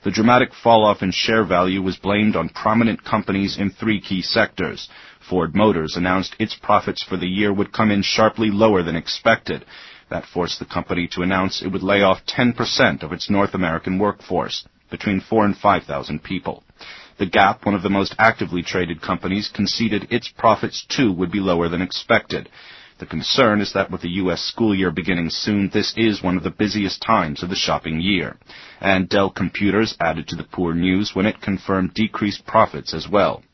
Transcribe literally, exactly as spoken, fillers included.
The dramatic fall-off in share value was blamed on prominent companies in three key sectors. Ford Motors announced its profits for the year would come in sharply lower than expected. That forced the company to announce it would lay off ten percent of its North American workforce, between four and five thousand people. The Gap, one of the most actively traded companies, conceded its profits too would be lower than expected. The concern is that with the U S school year beginning soon, this is one of the busiest times of the shopping year. And Dell Computers added to the poor news when it confirmed decreased profits as well.